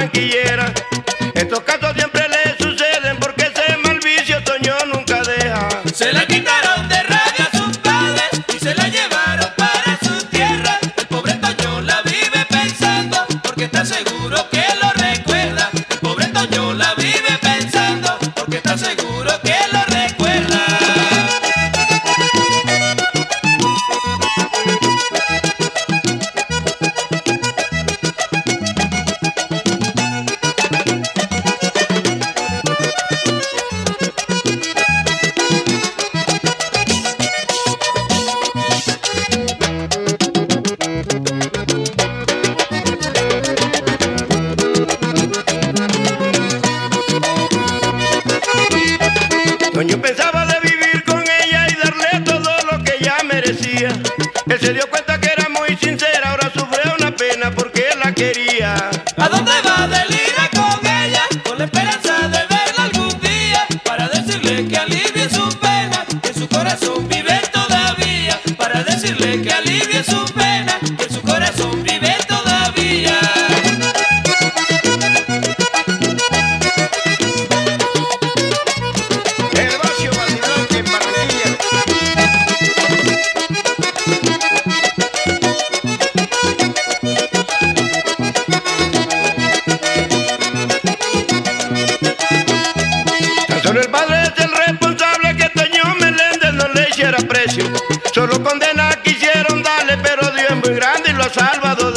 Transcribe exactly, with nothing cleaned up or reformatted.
barranquillera. Estos casos siempre le suceden porque ese mal vicio Toño nunca deja. Se la quitaron de radio a sus padres y se la llevaron para su tierra. El pobre Toño la vive pensando porque está seguro que lo recuerda. El pobre Toño la vive pensando porque está seguro que lo recuerda. Toño pensaba de vivir con ella y darle todo lo que ella merecía. Él se dio cuenta que era muy sincera, ahora sufre una pena porque la quería. ¿A dónde va Delira con ella? Con la esperanza de verla algún día, para decirle que alivie su pena, que su corazón vive todavía. Para decirle que alivie su pena, que su corazón vive todavía. El Barrio Blanque en Barranquilla. Tan solo el padre es el responsable que Toño Meléndez no le hiciera precio. Solo condena quisieron darle, pero Dios es muy grande y lo ha salvado